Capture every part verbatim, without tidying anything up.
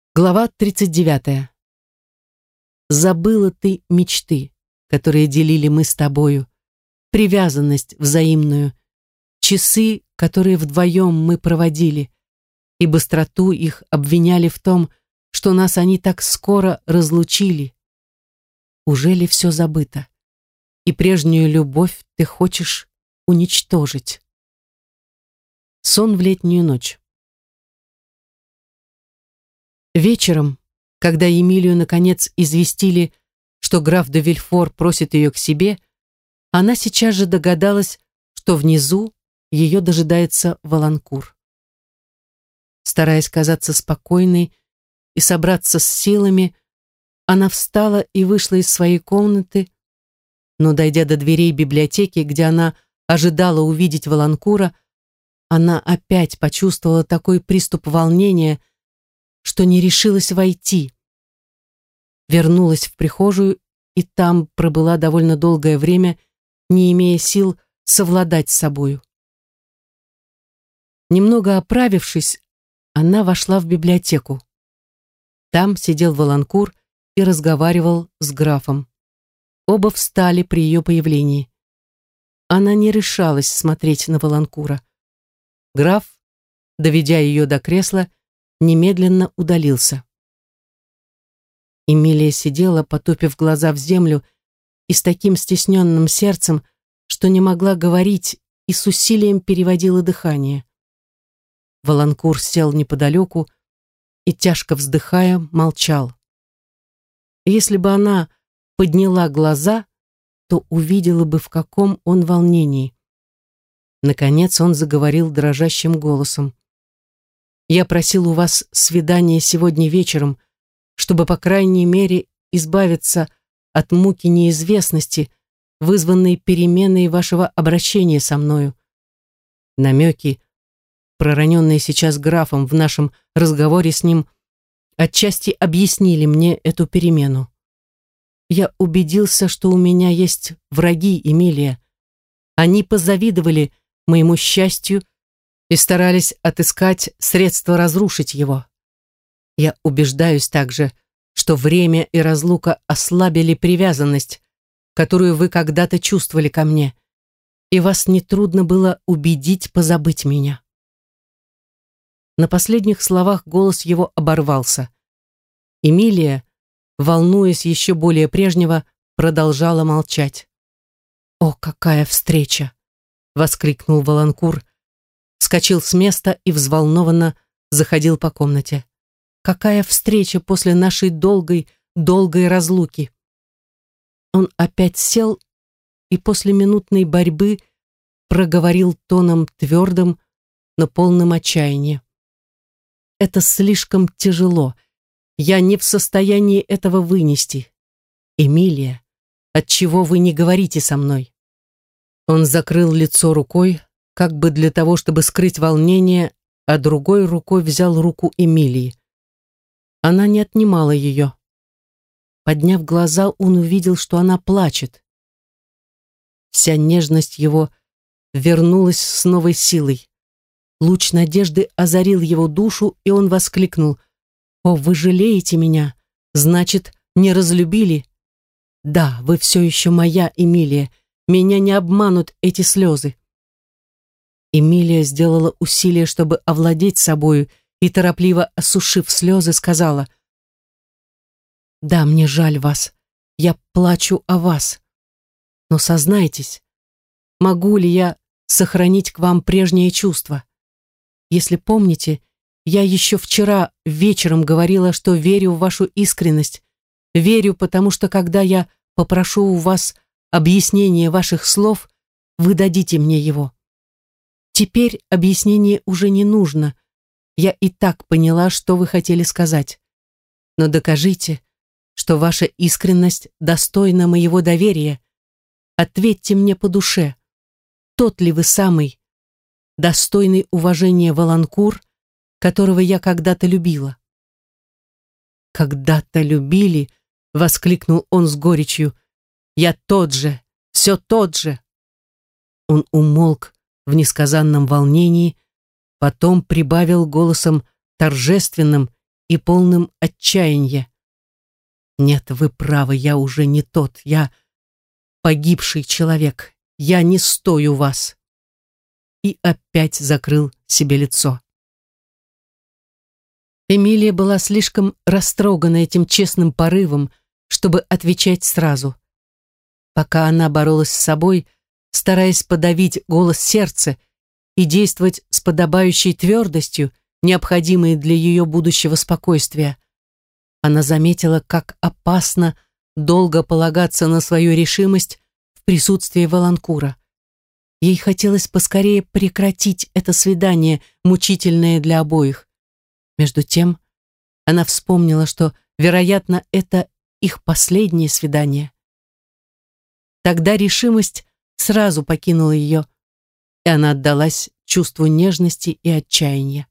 Глава тридцать девятая. Забыла ты мечты, которые делили мы с тобою, привязанность взаимную, часы, которые вдвоем мы проводили, и быстроту их обвиняли в том, что нас они так скоро разлучили. Уже ли все забыто, и прежнюю любовь ты хочешь уничтожить? Сон в летнюю ночь. Вечером, когда Эмилию наконец известили, что граф де Вильфор просит ее к себе, она сейчас же догадалась, что внизу ее дожидается Валанкур. Стараясь казаться спокойной и собраться с силами, она встала и вышла из своей комнаты, но, дойдя до дверей библиотеки, где она ожидала увидеть Валанкура, она опять почувствовала такой приступ волнения, что не решилась войти. Вернулась в прихожую и там пробыла довольно долгое время, не имея сил совладать с собою. Немного оправившись, она вошла в библиотеку. Там сидел Валанкур и разговаривал с графом. Оба встали при ее появлении. Она не решалась смотреть на Валанкура. Граф, доведя ее до кресла, немедленно удалился. Эмилия сидела, потупив глаза в землю, и с таким стесненным сердцем, что не могла говорить и с усилием переводила дыхание. Валанкур сел неподалеку и, тяжко вздыхая, молчал. Если бы она подняла глаза, то увидела бы, в каком он волнении. Наконец он заговорил дрожащим голосом. «Я просил у вас свидания сегодня вечером, чтобы, по крайней мере, избавиться от муки неизвестности, вызванной переменой вашего обращения со мною. Намеки, пророненные сейчас графом в нашем разговоре с ним, отчасти объяснили мне эту перемену. Я убедился, что у меня есть враги, Эмилия. Они позавидовали моему счастью и старались отыскать средства разрушить его. Я убеждаюсь также, что время и разлука ослабили привязанность, которую вы когда-то чувствовали ко мне, и вас нетрудно было убедить позабыть меня». На последних словах голос его оборвался. Эмилия, волнуясь еще более прежнего, продолжала молчать. «О, какая встреча!» — воскликнул Валанкур, вскочил с места и взволнованно заходил по комнате. «Какая встреча после нашей долгой, долгой разлуки!» Он опять сел и после минутной борьбы проговорил тоном твердым, но полным отчаяния. «Это слишком тяжело. Я не в состоянии этого вынести. Эмилия, отчего вы не говорите со мной?» Он закрыл лицо рукой, как бы для того, чтобы скрыть волнение, а другой рукой взял руку Эмилии. Она не отнимала ее. Подняв глаза, он увидел, что она плачет. Вся нежность его вернулась с новой силой. Луч надежды озарил его душу, и он воскликнул: «О, вы жалеете меня? Значит, не разлюбили? Да, вы все еще моя, Эмилия. Меня не обманут эти слезы». Эмилия сделала усилие, чтобы овладеть собою, и, торопливо осушив слезы, сказала: «Да, мне жаль вас. Я плачу о вас. Но сознайтесь, могу ли я сохранить к вам прежние чувства? Если помните, я еще вчера вечером говорила, что верю в вашу искренность. Верю, потому что, когда я попрошу у вас объяснение ваших слов, вы дадите мне его. Теперь объяснение уже не нужно. Я и так поняла, что вы хотели сказать. Но докажите, что ваша искренность достойна моего доверия. Ответьте мне по душе, тот ли вы самый, достойный уважения Валанкур, которого я когда-то любила?» «Когда-то любили», — воскликнул он с горечью. «Я тот же, все тот же». Он умолк в несказанном волнении, потом прибавил голосом торжественным и полным отчаяния. «Нет, вы правы, я уже не тот, я погибший человек, я не стою вас». И опять закрыл себе лицо. Эмилия была слишком растрогана этим честным порывом, чтобы отвечать сразу. Пока она боролась с собой, стараясь подавить голос сердца и действовать с подобающей твердостью, необходимой для ее будущего спокойствия, она заметила, как опасно долго полагаться на свою решимость в присутствии Воланкура. Ей хотелось поскорее прекратить это свидание, мучительное для обоих. Между тем, она вспомнила, что, вероятно, это их последнее свидание. Тогда решимость сразу покинула ее, и она отдалась чувству нежности и отчаяния.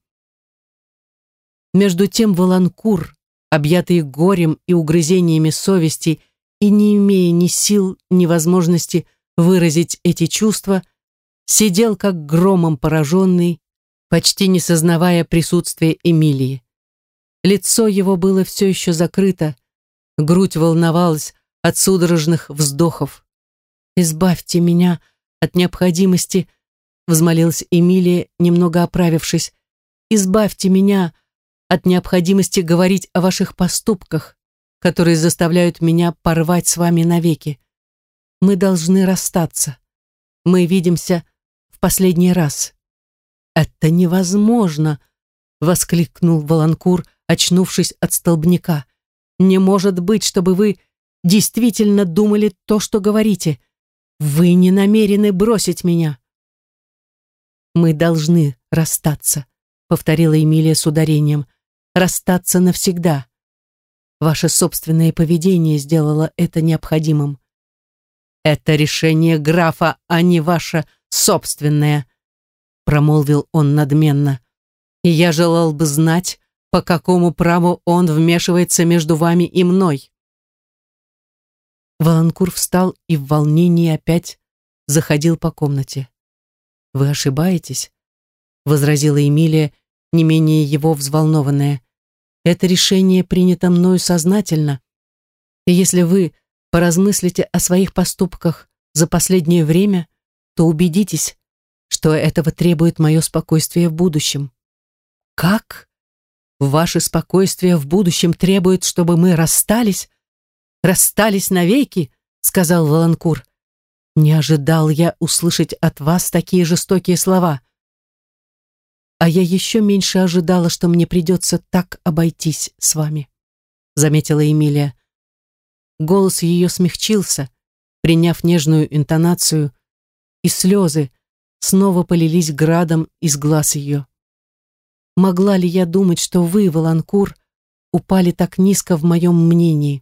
Между тем Воланкур, объятый горем и угрызениями совести и не имея ни сил, ни возможности выразить эти чувства, сидел как громом пораженный, почти не сознавая присутствия Эмилии. Лицо его было все еще закрыто, грудь волновалась от судорожных вздохов. «Избавьте меня от необходимости», — взмолилась Эмилия, немного оправившись, «избавьте меня от необходимости говорить о ваших поступках, которые заставляют меня порвать с вами навеки. Мы должны расстаться. Мы видимся в последний раз». «Это невозможно!» — воскликнул Воланкур, очнувшись от столбняка. «Не может быть, чтобы вы действительно думали то, что говорите. Вы не намерены бросить меня». «Мы должны расстаться», — повторила Эмилия с ударением. «Расстаться навсегда. Ваше собственное поведение сделало это необходимым». «Это решение графа, а не ваше собственное», — промолвил он надменно. «И я желал бы знать, по какому праву он вмешивается между вами и мной». Воланкур встал и в волнении опять заходил по комнате. «Вы ошибаетесь», — возразила Эмилия, не менее его взволнованная. «Это решение принято мною сознательно, и если вы поразмыслите о своих поступках за последнее время, то убедитесь, что этого требует мое спокойствие в будущем». «Как? Ваше спокойствие в будущем требует, чтобы мы расстались? Расстались навеки?» — сказал Воланкур. «Не ожидал я услышать от вас такие жестокие слова. А я еще меньше ожидала, что мне придется так обойтись с вами», — заметила Эмилия. Голос ее смягчился, приняв нежную интонацию, и слезы снова полились градом из глаз ее. «Могла ли я думать, что вы, Воланкур, упали так низко в моем мнении?»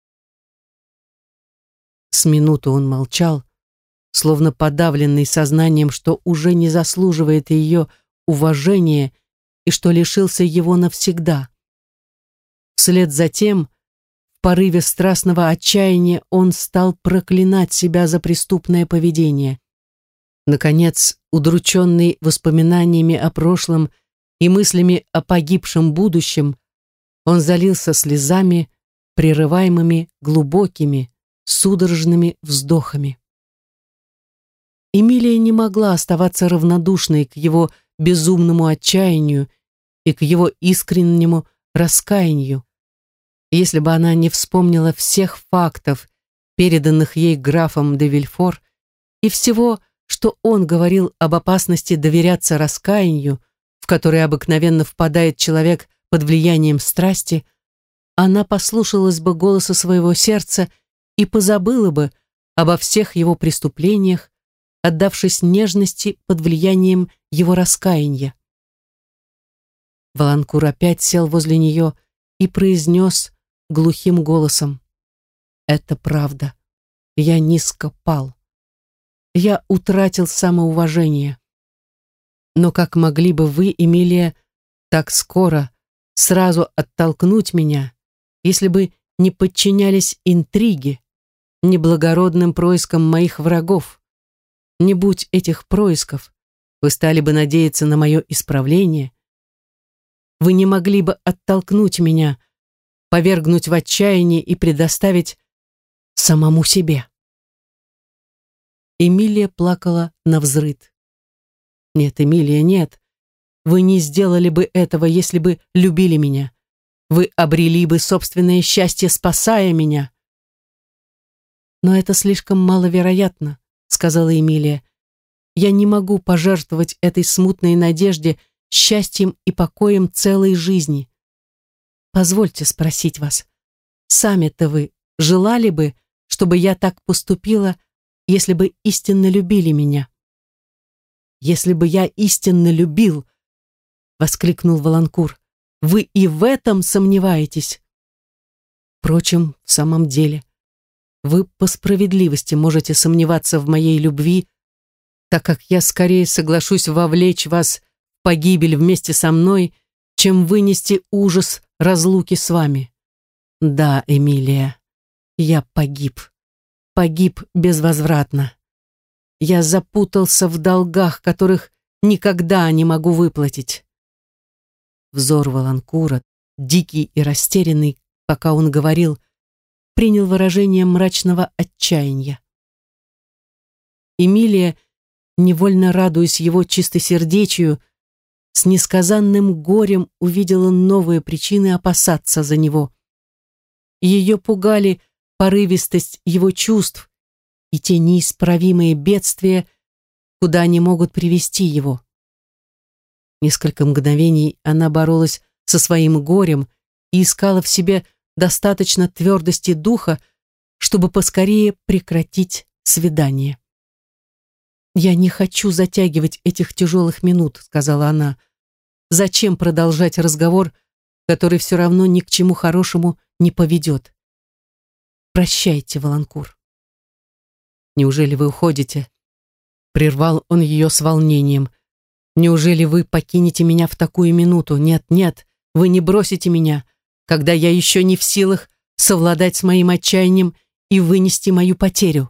С минуту он молчал, словно подавленный сознанием, что уже не заслуживает ее уважения и что лишился его навсегда. Вслед за тем, в порыве страстного отчаяния, он стал проклинать себя за преступное поведение. Наконец, удрученный воспоминаниями о прошлом и мыслями о погибшем будущем, он залился слезами, прерываемыми глубокими, судорожными вздохами. Эмилия не могла оставаться равнодушной к его безумному отчаянию и к его искреннему раскаянию, если бы она не вспомнила всех фактов, переданных ей графом де Вильфор, и всего, что он говорил об опасности доверяться раскаянию, в которое обыкновенно впадает человек под влиянием страсти, она послушалась бы голоса своего сердца и позабыла бы обо всех его преступлениях, отдавшись нежности под влиянием его раскаяния. Воланкур опять сел возле нее и произнес глухим голосом: «Это правда. Я низко пал. Я утратил самоуважение. Но как могли бы вы, Эмилия, так скоро, сразу оттолкнуть меня, если бы не подчинялись интриге, неблагородным проискам моих врагов? Не будь этих происков, вы стали бы надеяться на мое исправление. вы не могли бы оттолкнуть меня, повергнуть в отчаяние и предоставить самому себе. Эмилия плакала навзрыд. Нет, Эмилия, нет. Вы не сделали бы этого, если бы любили меня. Вы обрели бы собственное счастье, спасая меня. Но это слишком маловероятно, сказала Эмилия. Я не могу пожертвовать этой смутной надежде счастьем и покоем целой жизни. Позвольте спросить вас, сами-то вы желали бы, чтобы я так поступила, если бы истинно любили меня? Если бы я истинно любил, воскликнул Воланкур, вы и в этом сомневаетесь? Впрочем, в самом деле, вы по справедливости можете сомневаться в моей любви, так как я скорее соглашусь вовлечь вас в погибель вместе со мной, чем вынести ужас разлуки с вами. Да, Эмилия, я погиб. Погиб безвозвратно. Я запутался в долгах, которых никогда не могу выплатить. Взор Воланкура, дикий и растерянный, пока он говорил, принял выражение мрачного отчаяния. Эмилия, невольно радуясь его чистосердечию, с несказанным горем увидела новые причины опасаться за него. Ее пугали порывистость его чувств и те неисправимые бедствия, куда они могут привести его. Несколько мгновений она боролась со своим горем и искала в себе достаточно твердости духа, чтобы поскорее прекратить свидание. «Я не хочу затягивать этих тяжелых минут», — сказала она. «Зачем продолжать разговор, который все равно ни к чему хорошему не поведет? Прощайте, Воланкур». «Неужели вы уходите?» — прервал он ее с волнением. «Неужели вы покинете меня в такую минуту? Нет, нет, вы не бросите меня, когда я еще не в силах совладать с моим отчаянием и вынести мою потерю».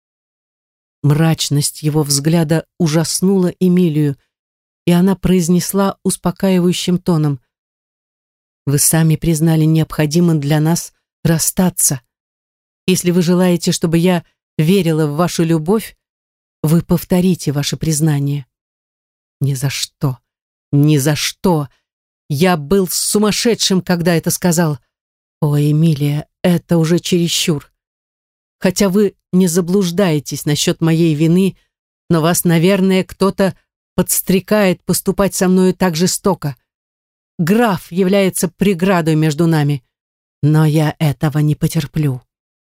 Мрачность его взгляда ужаснула Эмилию, и она произнесла успокаивающим тоном: «Вы сами признали необходимым для нас расстаться. Если вы желаете, чтобы я верила в вашу любовь, вы повторите ваше признание». «Ни за что, ни за что! Я был сумасшедшим, когда это сказал. О, Эмилия, это уже чересчур. Хотя вы не заблуждаетесь насчет моей вины, но вас, наверное, кто-то подстрекает поступать со мною так жестоко. Граф является преградой между нами, но я этого не потерплю».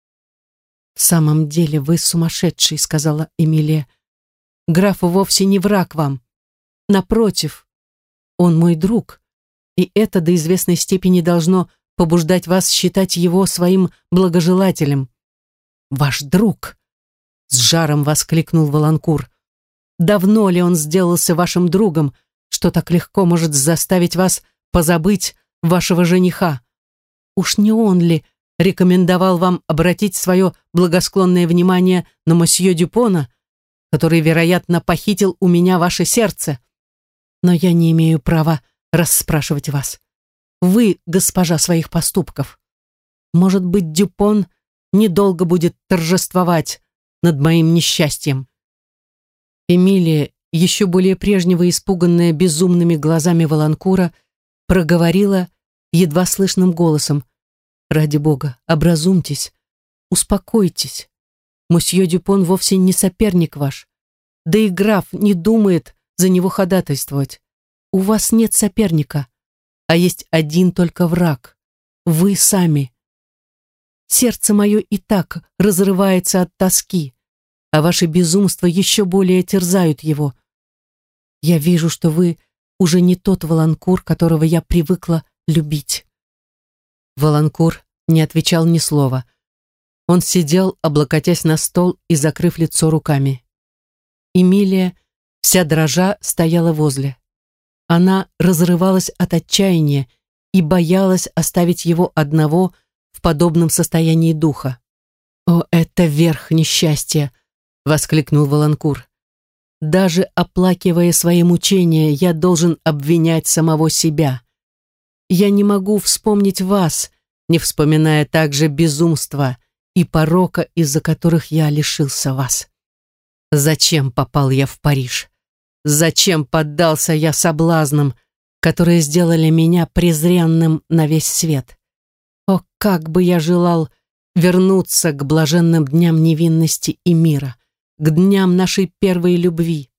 «В самом деле вы сумасшедший», — сказала Эмилия. «Граф вовсе не враг вам. Напротив, он мой друг, и это до известной степени должно побуждать вас считать его своим благожелателем». «Ваш друг!» — с жаром воскликнул Воланкур. «Давно ли он сделался вашим другом, что так легко может заставить вас позабыть вашего жениха? Уж не он ли рекомендовал вам обратить свое благосклонное внимание на мосье Дюпона, который, вероятно, похитил у меня ваше сердце? Но я не имею права расспрашивать вас. Вы госпожа своих поступков. Может быть, Дюпон недолго будет торжествовать над моим несчастьем». Эмилия, еще более прежнего испуганная безумными глазами Воланкура, проговорила едва слышным голосом: «Ради Бога, образумьтесь, успокойтесь. Мосье Дюпон вовсе не соперник ваш, да и граф не думает за него ходатайствовать. У вас нет соперника, а есть один только враг — вы сами. Сердце мое и так разрывается от тоски, а ваши безумства еще более терзают его. Я вижу, что вы уже не тот Воланкур, которого я привыкла любить». Воланкур не отвечал ни слова. Он сидел, облокотясь на стол и закрыв лицо руками. Эмилия, вся дрожа, стояла возле. Она разрывалась от отчаяния и боялась оставить его одного в подобном состоянии духа. «О, это верх несчастья!» — воскликнул Воланкур. «Даже оплакивая свои мучения, я должен обвинять самого себя. я не могу вспомнить вас, не вспоминая также безумства и порока, из-за которых я лишился вас. Зачем попал я в Париж? Зачем поддался я соблазнам, которые сделали меня презренным на весь свет? О, как бы я желал вернуться к блаженным дням невинности и мира, к дням нашей первой любви.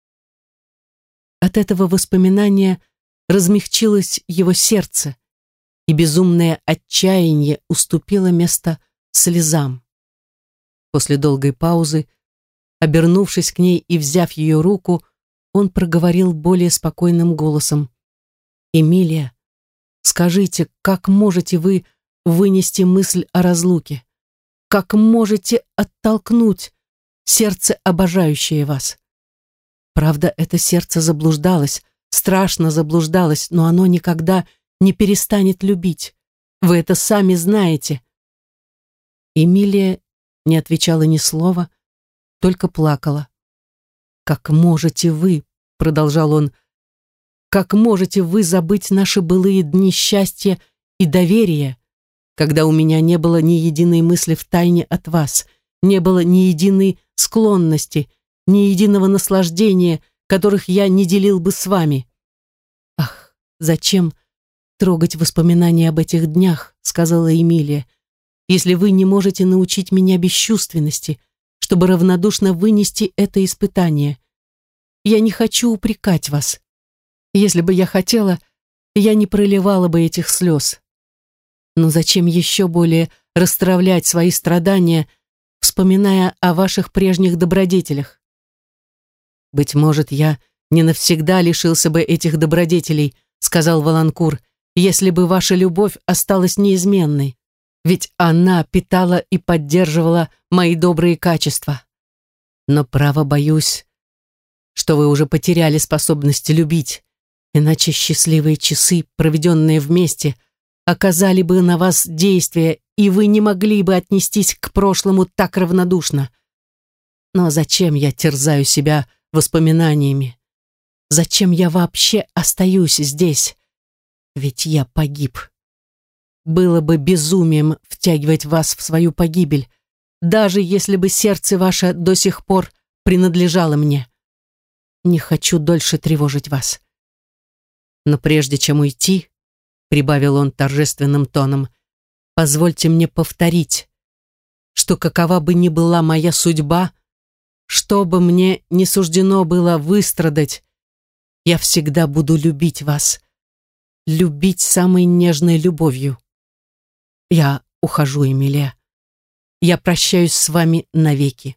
От этого воспоминания размягчилось его сердце, и безумное отчаяние уступило место слезам. После долгой паузы, обернувшись к ней и взяв ее руку, он проговорил более спокойным голосом: «Эмилия, скажите, как можете вы вынести мысль о разлуке? Как можете оттолкнуть сердце, обожающее вас? Правда, это сердце заблуждалось, страшно заблуждалось, но оно никогда не перестанет любить. Вы это сами знаете». Эмилия не отвечала ни слова, только плакала. «Как можете вы, — продолжал он, — как можете вы забыть наши былые дни счастья и доверия, когда у меня не было ни единой мысли втайне от вас, не было ни единой склонности, ни единого наслаждения, которых я не делил бы с вами? Ах, зачем трогать воспоминания об этих днях, — сказала Эмилия, — если вы не можете научить меня бесчувственности, чтобы равнодушно вынести это испытание. Я не хочу упрекать вас. Если бы я хотела, я не проливала бы этих слез. Но зачем еще более растравлять свои страдания, вспоминая о ваших прежних добродетелях? Быть может, я не навсегда лишился бы этих добродетелей, — сказал Валанкур, — если бы ваша любовь осталась неизменной. Ведь она питала и поддерживала мои добрые качества. Но, право, боюсь, что вы уже потеряли способность любить, иначе счастливые часы, проведенные вместе, оказали бы на вас действие, и вы не могли бы отнестись к прошлому так равнодушно. Но зачем я терзаю себя воспоминаниями? Зачем я вообще остаюсь здесь? Ведь я погиб. Было бы безумием втягивать вас в свою погибель, даже если бы сердце ваше до сих пор принадлежало мне. Не хочу дольше тревожить вас. Но прежде чем уйти, — прибавил он торжественным тоном, — позвольте мне повторить, что какова бы ни была моя судьба, что бы мне не суждено было выстрадать, я всегда буду любить вас, любить самой нежной любовью. Я ухожу, Эмилия. Я прощаюсь с вами навеки.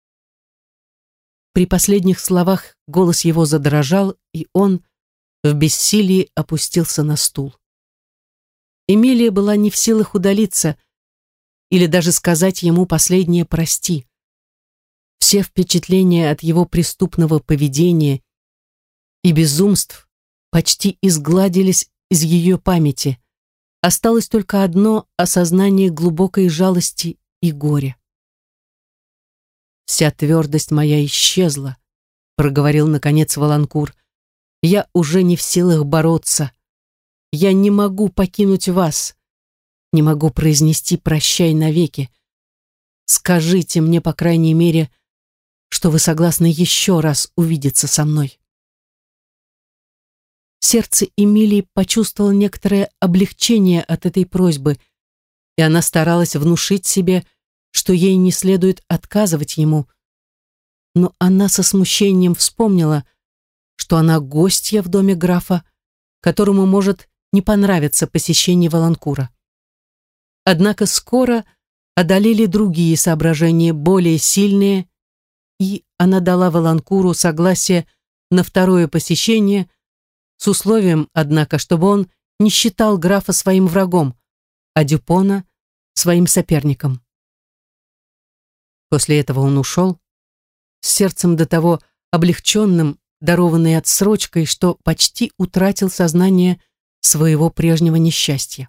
При последних словах голос его задрожал, и он в бессилии опустился на стул. Эмилия была не в силах удалиться или даже сказать ему последнее «прости». Все впечатления от его преступного поведения и безумств почти изгладились из ее памяти. Осталось только одно осознание глубокой жалости и горя. «Вся твердость моя исчезла», — проговорил наконец Валанкур. «Я уже не в силах бороться. Я не могу покинуть вас, не могу произнести «прощай» навеки. Скажите мне, по крайней мере, что вы согласны еще раз увидеться со мной». Сердце Эмилии почувствовало некоторое облегчение от этой просьбы, и она старалась внушить себе, что ей не следует отказывать ему. Но она со смущением вспомнила, что она гостья в доме графа, которому может не понравиться посещение Валанкура. Однако скоро одолели другие соображения, более сильные, и она дала Валанкуру согласие на второе посещение, с условием, однако, чтобы он не считал графа своим врагом, а Дюпона своим соперником. После этого он ушел, с сердцем до того облегченным, дарованной отсрочкой, что почти утратил сознание своего прежнего несчастья.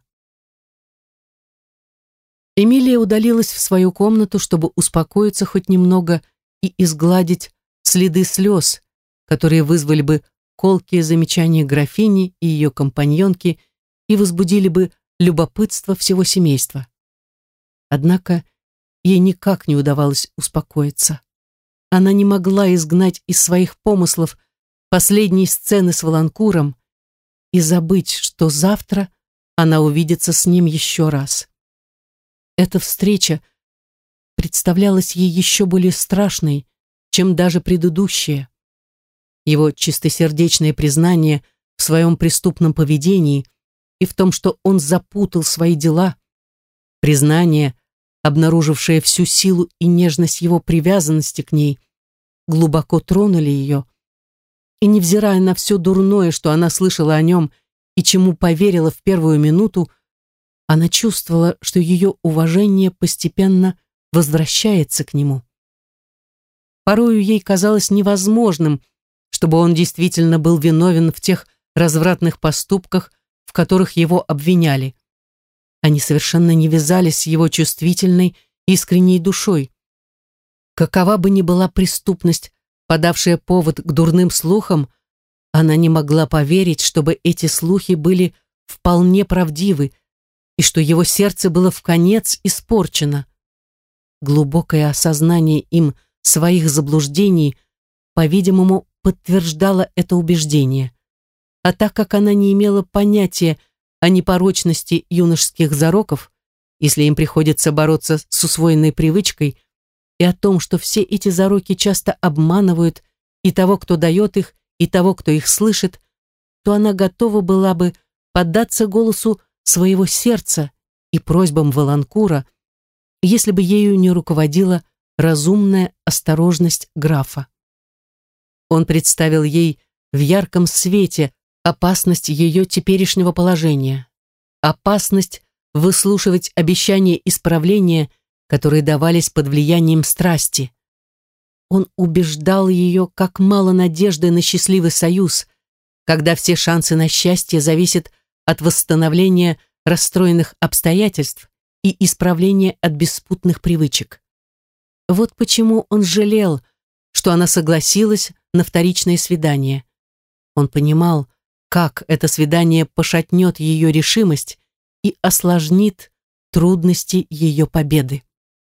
Эмилия удалилась в свою комнату, чтобы успокоиться хоть немного и изгладить следы слез, которые вызвали бы колкие замечания графини и ее компаньонки и возбудили бы любопытство всего семейства. Однако ей никак не удавалось успокоиться. Она не могла изгнать из своих помыслов последние сцены с Воланкуром и забыть, что завтра она увидится с ним еще раз. Эта встреча представлялась ей еще более страшной, чем даже предыдущая. Его чистосердечное признание в своем преступном поведении и в том, что он запутал свои дела, признание, обнаружившее всю силу и нежность его привязанности к ней, глубоко тронули ее, и, невзирая на все дурное, что она слышала о нем и чему поверила в первую минуту, она чувствовала, что ее уважение постепенно возвращается к нему. Порою ей казалось невозможным, чтобы он действительно был виновен в тех развратных поступках, в которых его обвиняли. Они совершенно не вязались с его чувствительной, искренней душой. Какова бы ни была преступность, подавшая повод к дурным слухам, она не могла поверить, чтобы эти слухи были вполне правдивы и что его сердце было вконец испорчено. Глубокое осознание им своих заблуждений, по-видимому, подтверждало это убеждение. А так как она не имела понятия о непорочности юношеских зароков, если им приходится бороться с усвоенной привычкой, и о том, что все эти зароки часто обманывают и того, кто дает их, и того, кто их слышит, то она готова была бы поддаться голосу своего сердца и просьбам Воланкура, если бы ею не руководила разумная осторожность графа. Он представил ей в ярком свете опасность ее теперешнего положения, опасность выслушивать обещания исправления, которые давались под влиянием страсти. Он убеждал ее, как мало надежды на счастливый союз, когда все шансы на счастье зависят от восстановления расстроенных обстоятельств и исправления от беспутных привычек. Вот почему он жалел, что она согласилась на вторичное свидание. Он понимал, как это свидание пошатнет ее решимость и осложнит трудности ее победы.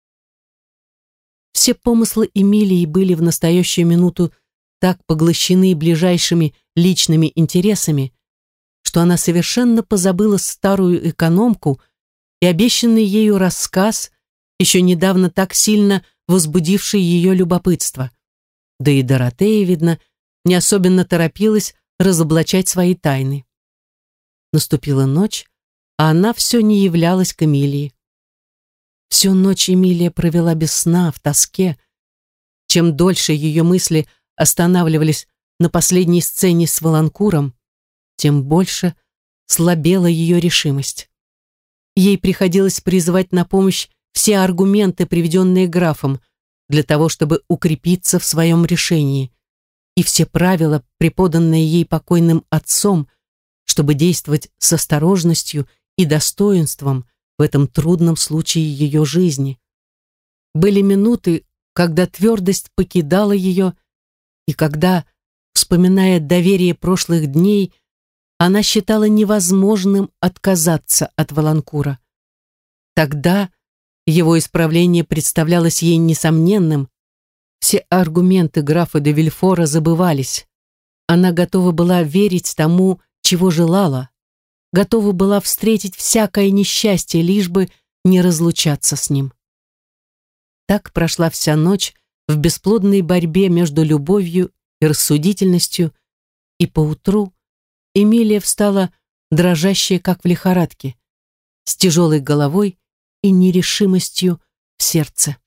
Все помыслы Эмилии были в настоящую минуту так поглощены ближайшими личными интересами, что она совершенно позабыла старую экономку и обещанный ею рассказ, еще недавно так сильно возбудивший ее любопытство. Да и Доротея, видно, не особенно торопилась разоблачать свои тайны. Наступила ночь, а она все не являлась к Эмилии. Всю ночь Эмилия провела без сна, в тоске. Чем дольше ее мысли останавливались на последней сцене с Воланкуром, тем больше слабела ее решимость. Ей приходилось призывать на помощь все аргументы, приведенные графом, для того, чтобы укрепиться в своем решении, и все правила, преподанные ей покойным отцом, чтобы действовать с осторожностью и достоинством в этом трудном случае ее жизни. Были минуты, когда твердость покидала ее, и когда, вспоминая доверие прошлых дней, она считала невозможным отказаться от Воланкура. Тогда его исправление представлялось ей несомненным, все аргументы графа де Вильфора забывались. Она готова была верить тому, чего желала, готова была встретить всякое несчастье, лишь бы не разлучаться с ним. Так прошла вся ночь в бесплодной борьбе между любовью и рассудительностью, и поутру Эмилия встала дрожащая, как в лихорадке, с тяжелой головой и нерешимостью в сердце.